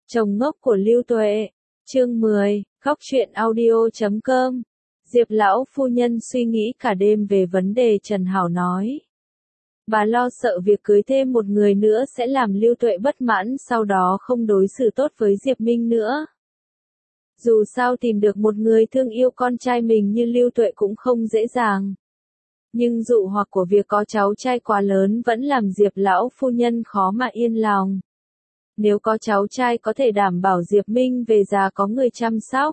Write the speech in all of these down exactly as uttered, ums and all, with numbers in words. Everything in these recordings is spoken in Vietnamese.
Chồng ngốc của Lưu Tuệ. Chương mười, góc truyện audio chấm com. Diệp lão phu nhân suy nghĩ cả đêm về vấn đề Trần Hảo nói. Bà lo sợ việc cưới thêm một người nữa sẽ làm Lưu Tuệ bất mãn, sau đó không đối xử tốt với Diệp Minh nữa. Dù sao tìm được một người thương yêu con trai mình như Lưu Tuệ cũng không dễ dàng. Nhưng dụ hoặc của việc có cháu trai quá lớn vẫn làm Diệp lão phu nhân khó mà yên lòng. Nếu có cháu trai có thể đảm bảo Diệp Minh về già có người chăm sóc.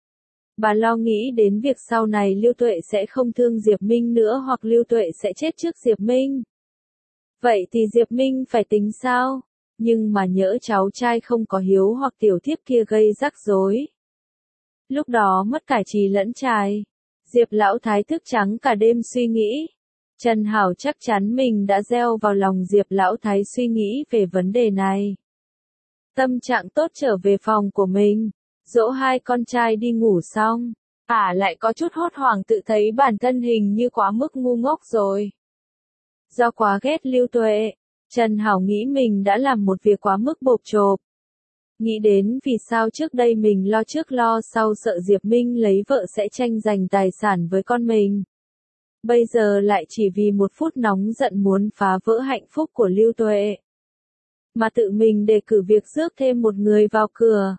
Bà lo nghĩ đến việc sau này Lưu Tuệ sẽ không thương Diệp Minh nữa hoặc Lưu Tuệ sẽ chết trước Diệp Minh. Vậy thì Diệp Minh phải tính sao? Nhưng mà nhỡ cháu trai không có hiếu hoặc tiểu thiếp kia gây rắc rối. Lúc đó mất cả trì lẫn trài. Diệp lão thái thức trắng cả đêm suy nghĩ. Trần Hảo chắc chắn mình đã gieo vào lòng Diệp lão thái suy nghĩ về vấn đề này. Tâm trạng tốt trở về phòng của mình, dỗ hai con trai đi ngủ xong, ả lại có chút hốt hoảng tự thấy bản thân hình như quá mức ngu ngốc rồi. Do quá ghét Lưu Tuệ, Trần Hảo nghĩ mình đã làm một việc quá mức bộp chộp. Nghĩ đến vì sao trước đây mình lo trước lo sau sợ Diệp Minh lấy vợ sẽ tranh giành tài sản với con mình. Bây giờ lại chỉ vì một phút nóng giận muốn phá vỡ hạnh phúc của Lưu Tuệ. Mà tự mình đề cử việc rước thêm một người vào cửa.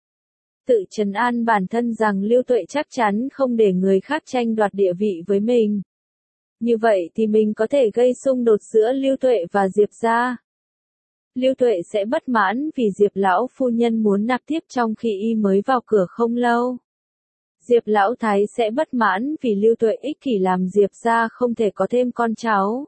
Tự trấn an bản thân rằng Lưu Tuệ chắc chắn không để người khác tranh đoạt địa vị với mình. Như vậy thì mình có thể gây xung đột giữa Lưu Tuệ và Diệp gia. Lưu Tuệ sẽ bất mãn vì Diệp lão phu nhân muốn nạp tiếp trong khi y mới vào cửa không lâu. Diệp lão thái sẽ bất mãn vì Lưu Tuệ ích kỷ làm Diệp gia không thể có thêm con cháu.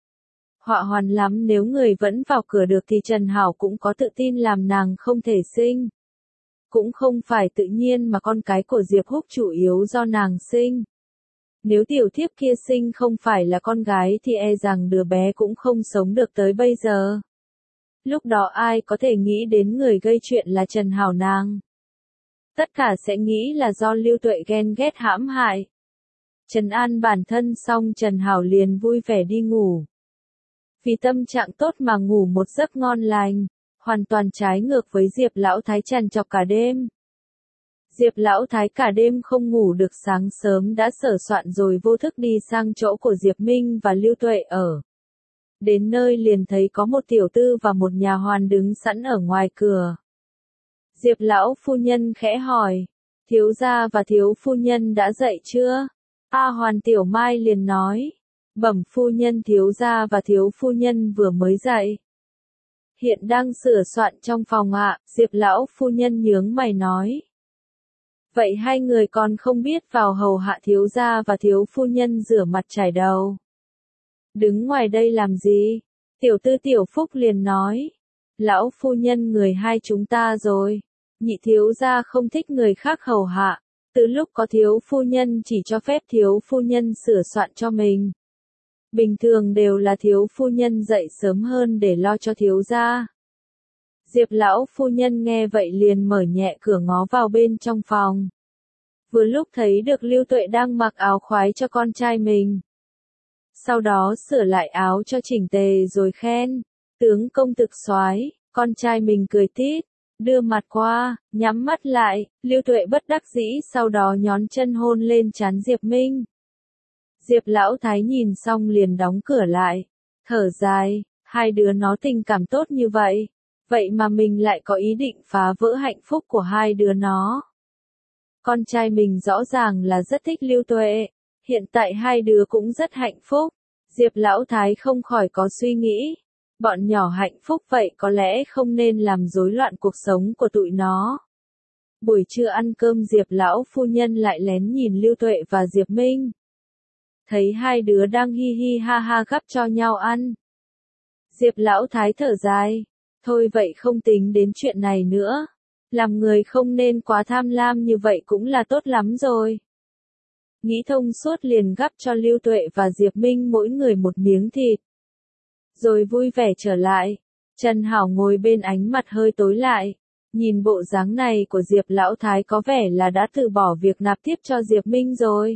Họa hoàn lắm nếu người vẫn vào cửa được thì Trần Hảo cũng có tự tin làm nàng không thể sinh. Cũng không phải tự nhiên mà con cái của Diệp Húc chủ yếu do nàng sinh. Nếu tiểu thiếp kia sinh không phải là con gái thì e rằng đứa bé cũng không sống được tới bây giờ. Lúc đó ai có thể nghĩ đến người gây chuyện là Trần Hảo nàng. Tất cả sẽ nghĩ là do Lưu Tuệ ghen ghét hãm hại. Trần an bản thân xong Trần Hảo liền vui vẻ đi ngủ. Vì tâm trạng tốt mà ngủ một giấc ngon lành, hoàn toàn trái ngược với Diệp lão thái trằn trọc cả đêm. Diệp lão thái cả đêm không ngủ được, sáng sớm đã sửa soạn rồi vô thức đi sang chỗ của Diệp Minh và Lưu Tuệ ở. Đến nơi liền thấy có một tiểu tư và một nhà hoàn đứng sẵn ở ngoài cửa. Diệp lão phu nhân khẽ hỏi, thiếu gia và thiếu phu nhân đã dậy chưa? A Hoàn Tiểu Mai liền nói, bẩm phu nhân thiếu gia và thiếu phu nhân vừa mới dậy. Hiện đang sửa soạn trong phòng ạ, Diệp lão phu nhân nhướng mày nói. Vậy hai người còn không biết vào hầu hạ thiếu gia và thiếu phu nhân rửa mặt chải đầu. Đứng ngoài đây làm gì? Tiểu tư Tiểu Phúc liền nói. Lão phu nhân người hai chúng ta rồi. Nhị thiếu gia không thích người khác hầu hạ. Từ lúc có thiếu phu nhân chỉ cho phép thiếu phu nhân sửa soạn cho mình. Bình thường đều là thiếu phu nhân dậy sớm hơn để lo cho thiếu gia. Diệp lão phu nhân nghe vậy liền mở nhẹ cửa ngó vào bên trong phòng. Vừa lúc thấy được Lưu Tuệ đang mặc áo khoái cho con trai mình. Sau đó sửa lại áo cho chỉnh tề rồi khen, tướng công thực soái. Con trai mình cười tít, đưa mặt qua, nhắm mắt lại, Lưu Tuệ bất đắc dĩ sau đó nhón chân hôn lên trán Diệp Minh. Diệp lão thái nhìn xong liền đóng cửa lại, thở dài, hai đứa nó tình cảm tốt như vậy, vậy mà mình lại có ý định phá vỡ hạnh phúc của hai đứa nó. Con trai mình rõ ràng là rất thích Lưu Tuệ, hiện tại hai đứa cũng rất hạnh phúc. Diệp lão thái không khỏi có suy nghĩ, bọn nhỏ hạnh phúc vậy có lẽ không nên làm rối loạn cuộc sống của tụi nó. Buổi trưa ăn cơm Diệp lão phu nhân lại lén nhìn Lưu Tuệ và Diệp Minh. Thấy hai đứa đang hi hi ha ha gắp cho nhau ăn. Diệp lão thái thở dài, thôi vậy không tính đến chuyện này nữa. Làm người không nên quá tham lam như vậy cũng là tốt lắm rồi. Nghĩ thông suốt liền gắp cho Lưu Tuệ và Diệp Minh mỗi người một miếng thịt. Rồi vui vẻ trở lại. Trần Hảo ngồi bên ánh mặt hơi tối lại. Nhìn bộ dáng này của Diệp lão thái có vẻ là đã từ bỏ việc nạp tiếp cho Diệp Minh rồi.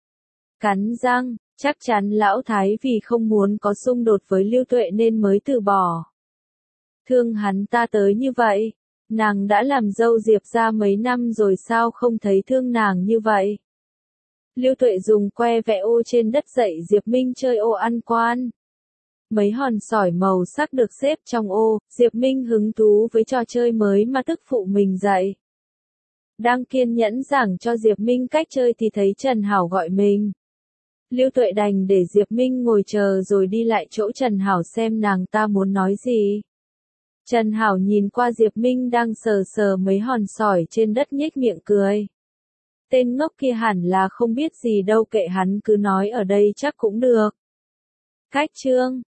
Cắn răng, chắc chắn lão thái vì không muốn có xung đột với Lưu Tuệ nên mới từ bỏ. Thương hắn ta tới như vậy. Nàng đã làm dâu Diệp ra mấy năm rồi sao không thấy thương nàng như vậy? Lưu Tuệ dùng que vẽ ô trên đất dạy Diệp Minh chơi ô ăn quan. Mấy hòn sỏi màu sắc được xếp trong ô, Diệp Minh hứng thú với trò chơi mới mà tức phụ mình dạy. Đang kiên nhẫn giảng cho Diệp Minh cách chơi thì thấy Trần Hảo gọi mình. Lưu Tuệ đành để Diệp Minh ngồi chờ rồi đi lại chỗ Trần Hảo xem nàng ta muốn nói gì. Trần Hảo nhìn qua Diệp Minh đang sờ sờ mấy hòn sỏi trên đất nhếch miệng cười. Tên ngốc kia hẳn là không biết gì đâu, kệ hắn, cứ nói ở đây chắc cũng được. Cách chương